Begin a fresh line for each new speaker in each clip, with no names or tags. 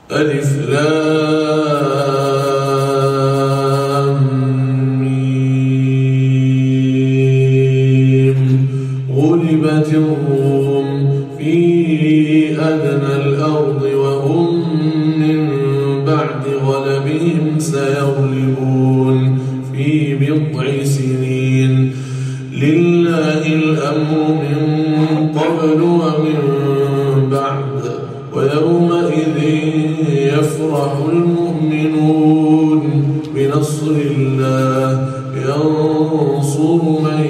ألف لام ميم. غلبت الروم في أدنى الأرض وهم من بعد غلبهم سيغلبون في بضع سنين. لله الأمر من قبل ومن بعد ويومئذ يفرح المؤمنون بنصر الله ينصر من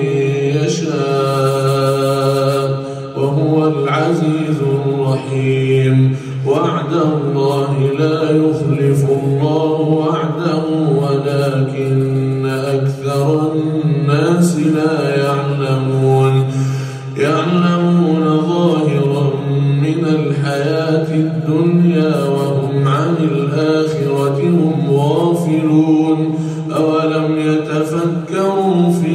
يشاء وهو العزيز الرحيم. وعد الله لا يخلف الله وعده ولكن أكثر الناس لا يعلمون. يعلمون ظاهرا من الحياة الدنيا وهم عن الآخرة هم غافلون. أولم يتفكروا في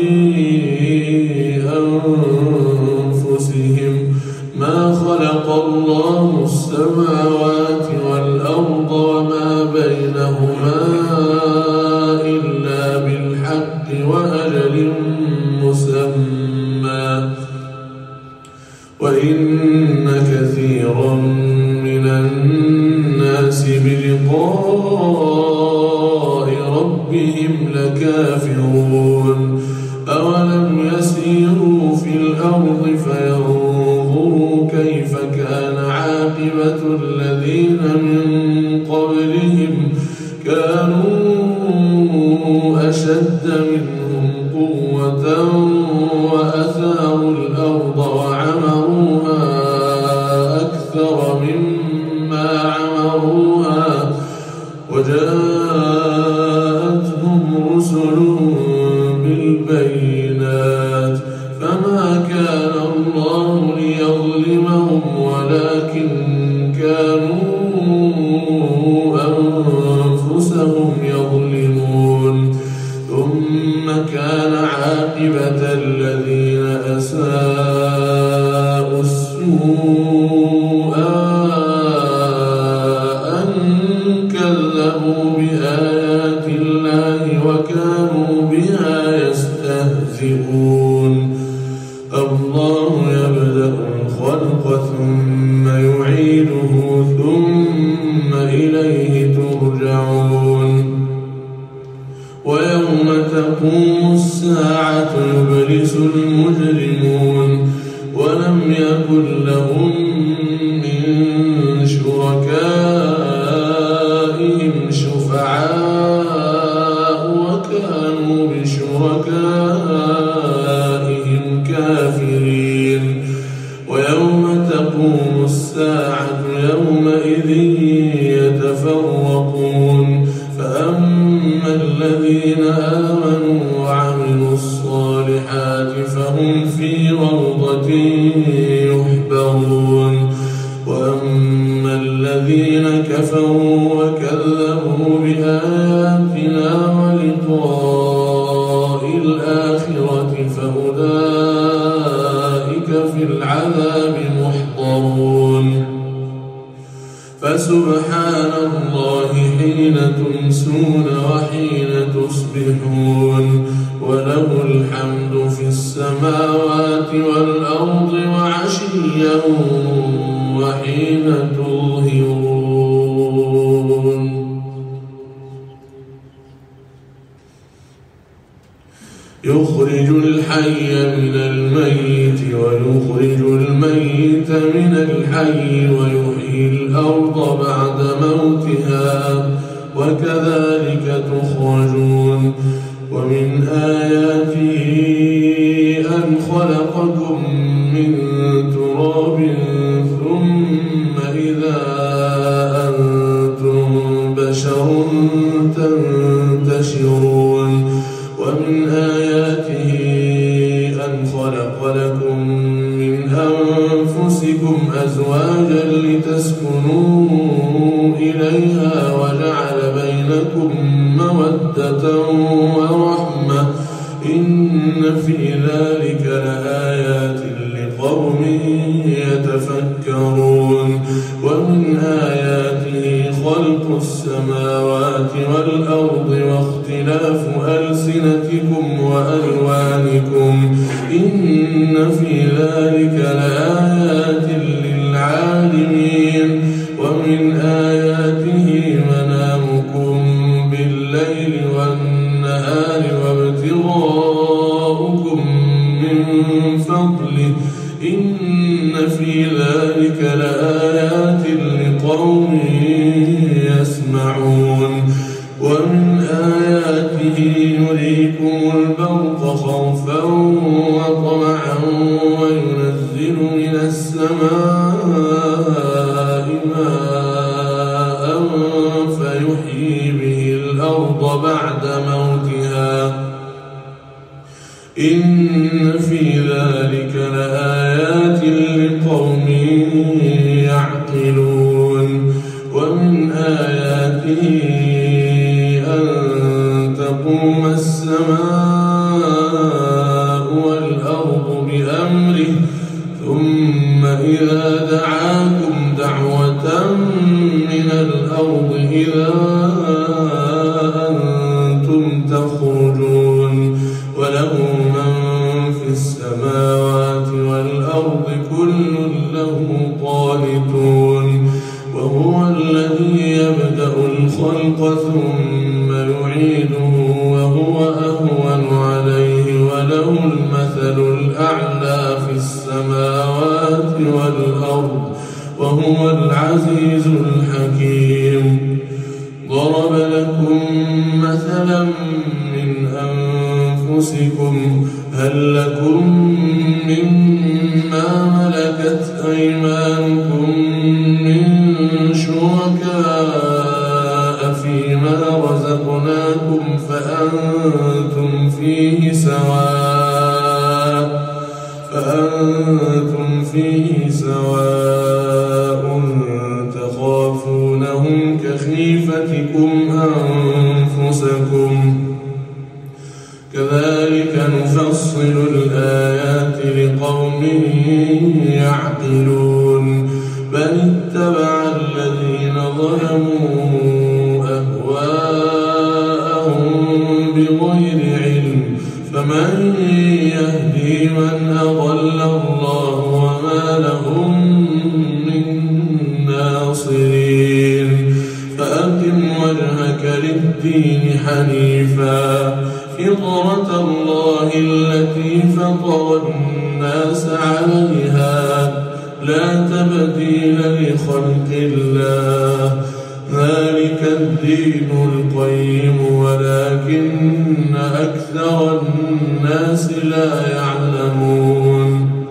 أنفسهم ما خلق الله السماوات والأرض وما بينهما إلا بالحق وأجل مسمى وإن كثيرا من الناس بلقاء ربهم لكافرون. أولم يسيروا في الأرض فينظروا كيف كان عاقبة الذين من قبلهم كانوا أشد منهم قوة وأثاروا الأرض وعمروها أكثر مما عمروها وجاءتهم رسلهم بالبينات فما كان الله ليظلمهم ولكن كانوا أنفسهم يظلمون. ثم كان عاقبة الذين أساءوا السوء أن كذبوا بآيات الله وكانوا بها يستهزئون. الله يبدأ الخلق ثم يعيده ثم إليه ترجعون. ويوم تقوم الساعة يبلس المجرمون ولم يكن لهم من شركائهم شفعاء وكانوا بشركائهم كافرين. ويوم تقوم الساعة يومئذ يتفرقون فأما الذين آمنوا وعملوا الصالحات فهم في روضة يحبرون. وأما الذين كفروا وكذبوا بآياتنا ولقاء الآخرة فأولئك في العذاب محضرون. فسبحان الله حين تمسون وحين تصبحون وله الحمد في السماوات والأرض وعشيا وحين تظهرون. يخرج الحي من الميت ويخرج الميت من الحي ويحيي الأرض بعد موتها وكذلك تخرجون. ومن آياته أن خلقكم من تراب ثم إذا أنتم بشر تنتشرون. ومن آياته أن خلق لكم من أنفسكم أزواجا لتسكنوا إليها وجعل بينكم مودة ورحمة إن في ذلك لآيات لقوم يتفكرون. ومن آياته خلق السماوات والأرض واختلاف ألسنتكم وألوانكم إن في ذلك لآيات للعالمين ومن آياته منامكم بالليل والنهار وابتغاؤكم من فضله إن في ذلك لآيات لقوم يسمعون ومن آياته يريكم البرق خوفا وطمعا وينزل من السماء ماء فيحيي به الأرض بعد موتها إن في ذلك لآيات لقوم يعقلون ومن آياته أن تقوم السماء والأرض بأمره ثم إذا دعاكم دعوة من الأرض إذا أنتم تخرجون وله من في السماوات والأرض كل له قانتون وهو الذي يبدأ الخلق ثم يعيده وهو أهون عليه وله المثل الأعلى في السماوات والأرض وهو العزيز الحكيم ضرب لكم مثلا من أنفسكم هل لكم مما ملكت أيمانكم من شركاء فيما رزقناكم فأنتم فيه سواء تخافونهم كخيفتكم أنفسكم كذلك نفصل الآيات لقوم يعقلون بل اتبع الذين ظلموا أهواءهم بغير علم فمن يهدي من أضل الله وما لهم من ناصرين فأقم وجهك للدين حنيفا فطرة الله التي فطر الناس عليها لا تبديل لخلق الله ذلك الدين القيم ولكن أكثر الناس لا يعلمون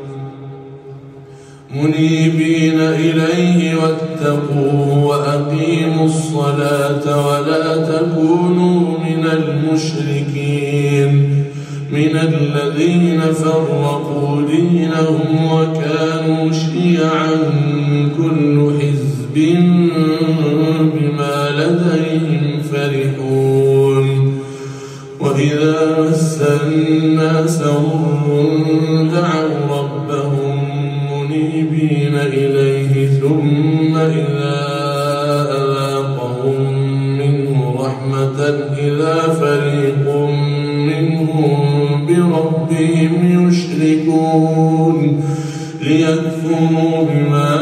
منيبين إليه واتقوه وأقيموا الصلاة ولا تكونوا من المشركين من الذين فرقوا دينهم وكانوا شيعا كل حزب بما لديهم فرحون وإذا مس الناس ضر دعوا ربهم منيبين إليه ثم إذا أذاقهم منه رحمة إذا فريق منهم بربهم يشركون ليكفروا بما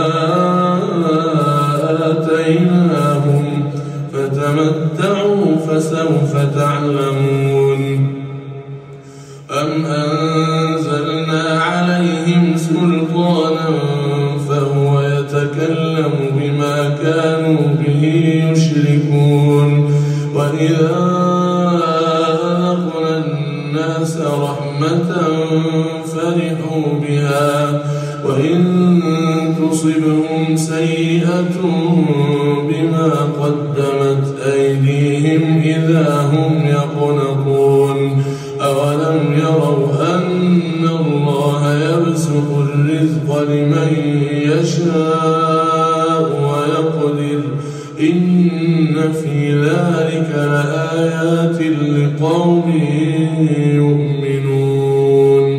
آتيناهم فتمتعوا فسوف تعلمون أم أنزلنا عليهم سلطانا فهو يتكلم بما كانوا به يشركون وإذا أذقنا الناس رحمة فرحوا بها وإن تصبهم سيئة بما قدمت أيديهم إذا هم يقنطون أولم يروا أن الله يبسط الرزق لمن يشاء ويقدر إن في ذلك لآيات لقوم يؤمنون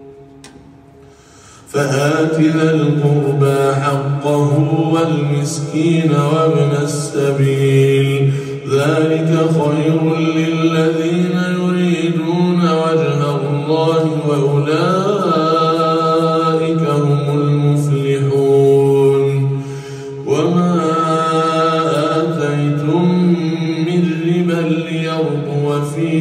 فآت ذا القربى حقه والمسكين والمسكين وابن السبيل ذلك خير للذين يريدون وجه الله وأولئك هم المفلحون وما آتيتم من ربا ليربو في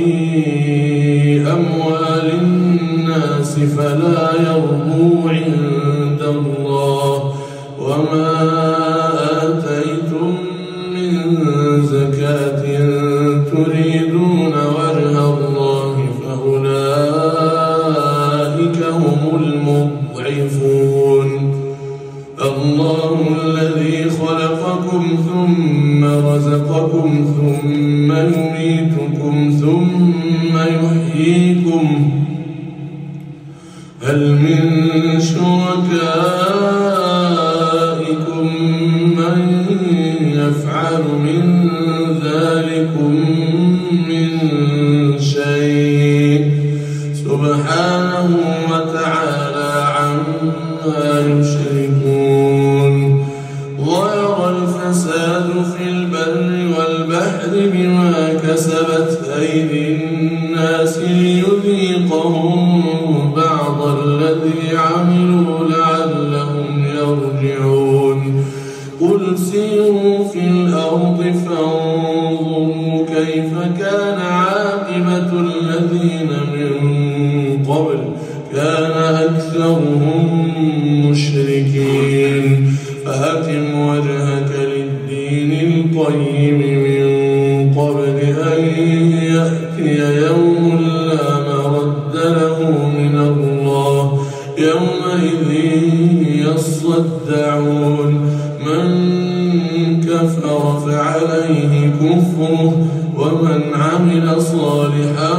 أموال الناس فلا يربو عند الله وما آتيتم من زكاة تريدون وجه الله فأولئك هم المضعفون الله الذي خلقكم ثم رزقكم ثم يميتكم ثم يحييكم هل من شركائكم من يفعل من ذلكم من شيء سبحانه وتعالى عما يشركون ظهر الفساد في البر والبحر بما كسبت أيدي الناس ليذيقهم بعض الذي عملوا لعلهم يرجعون قل سيروا في الأرض فانظروا كيف كان عاقبة الذين من قبل كان أكثرهم مشركين فأقم وجهك للدين القيم من قبل أن يأتي يوم لا مرد له من الله يومئذ يصدعون من كفر فعليه كفره ومن عمل صالحا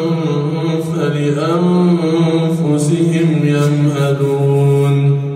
فلأنفسهم يمهدون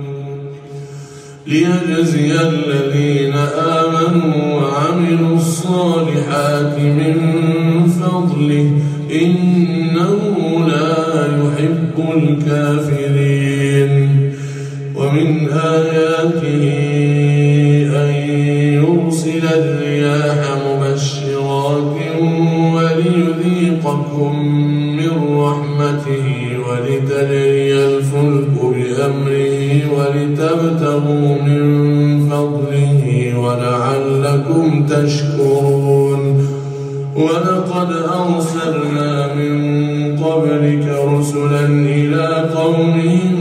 ليجزي الذين آمنوا وعملوا الصالحات من فضله إنه لا يحب الكافرين ومن آياته أن يرسل الرياح مبشرات وليذيقكم من رحمته ولتجري الفلك بأمره ولتبتغوا من فضله ولعلكم تشكرون ولقد أرسلنا من قبلك رسلا إلى قومهم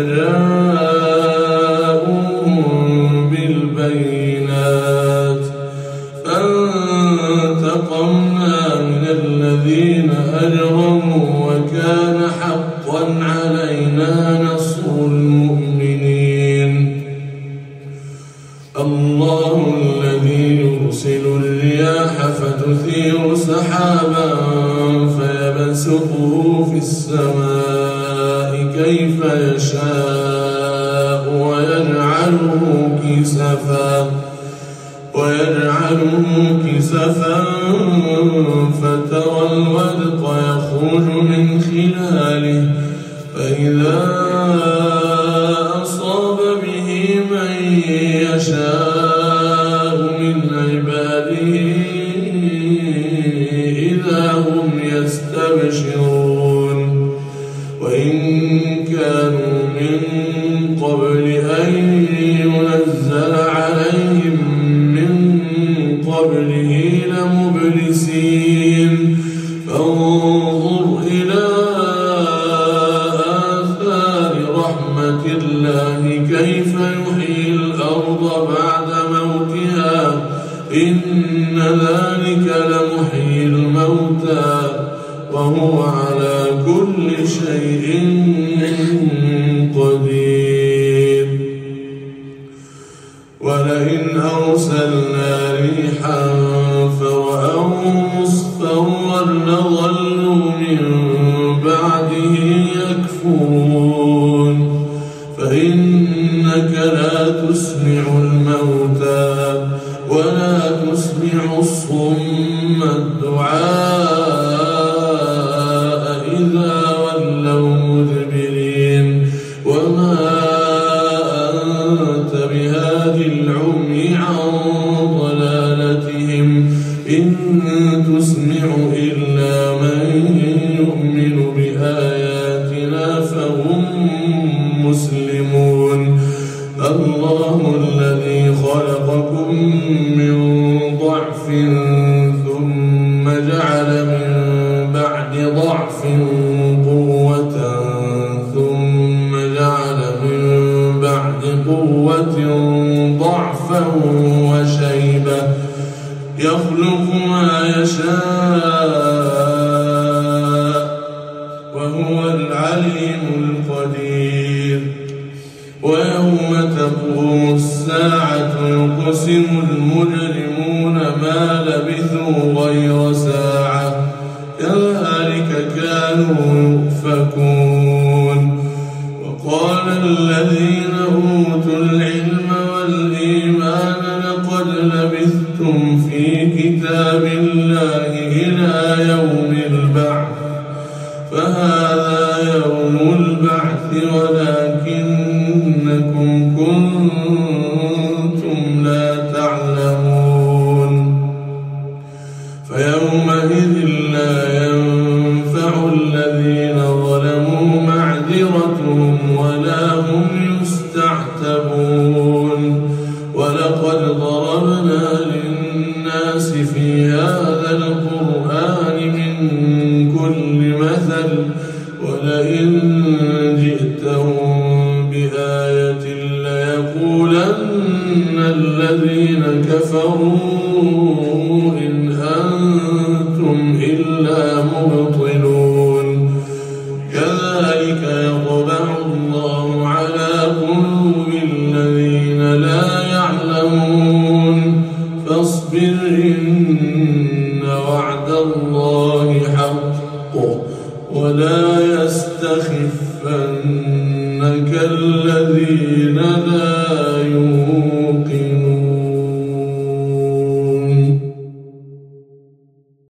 فجاءوهم بالبينات فانتقمنا من الذين أجرموا وكان حقا علينا نصر المؤمنين الله الذي يرسل الرياح فتثير سحابا فيبسطه في السماء كيف يشاء ويجعله كسفا فترى الودق يخرج من خلاله فإذا أصاب به من يشاء من عباده إذا هم يستبشرون وإن كانوا من قبل أن ينزل عليهم من قبله لمبلسين فانظر إلى آثار رحمة الله كيف يحيي الأرض بعد موتها إن ذلك لمحيي الموتى وهو على كل شيء قدير ولئن أرسلنا ريحا فرأوه مصفرا لظلوا من بعده يكفرون فإنك لا تسمع الموتى ولا تسمع الصم الدعاء إذا ولوا مدبرين وما أنت بهادي العمي عن تسمع إلا من يؤمن بآياتنا فهم مسلمون الله الذي خلقكم من ضعف ثم جعل من بعد ضعف قوة ثم جعل من بعد قوة ضعفا وشيبة يخلق ما يشاء وهو العليم القدير ويوم تقوم الساعة يقسم المجرمون ما لبثوا غير ساعة كذلك كانوا يؤفكون وقال الذين أوتوا العلم والإيمان لقد لبثتم في كتاب الله إلى يوم البعث فهذا يوم البعث ولكنكم كنتم لا تعلمون فيومئذ لا ينفع الذين ظلموا معذرتهم ولا هم يستعتبون ولقد ضربنا للناس في هذا القرآن من كل مثل ولئن جئتهم بآية ليقولن الذين كفروا إن أنتم إلا مبطلون كذلك يطبع الله على قلوب الذين لا يعلمون فاصبر إن وعد الله حق ولا يستخفنك الذين لا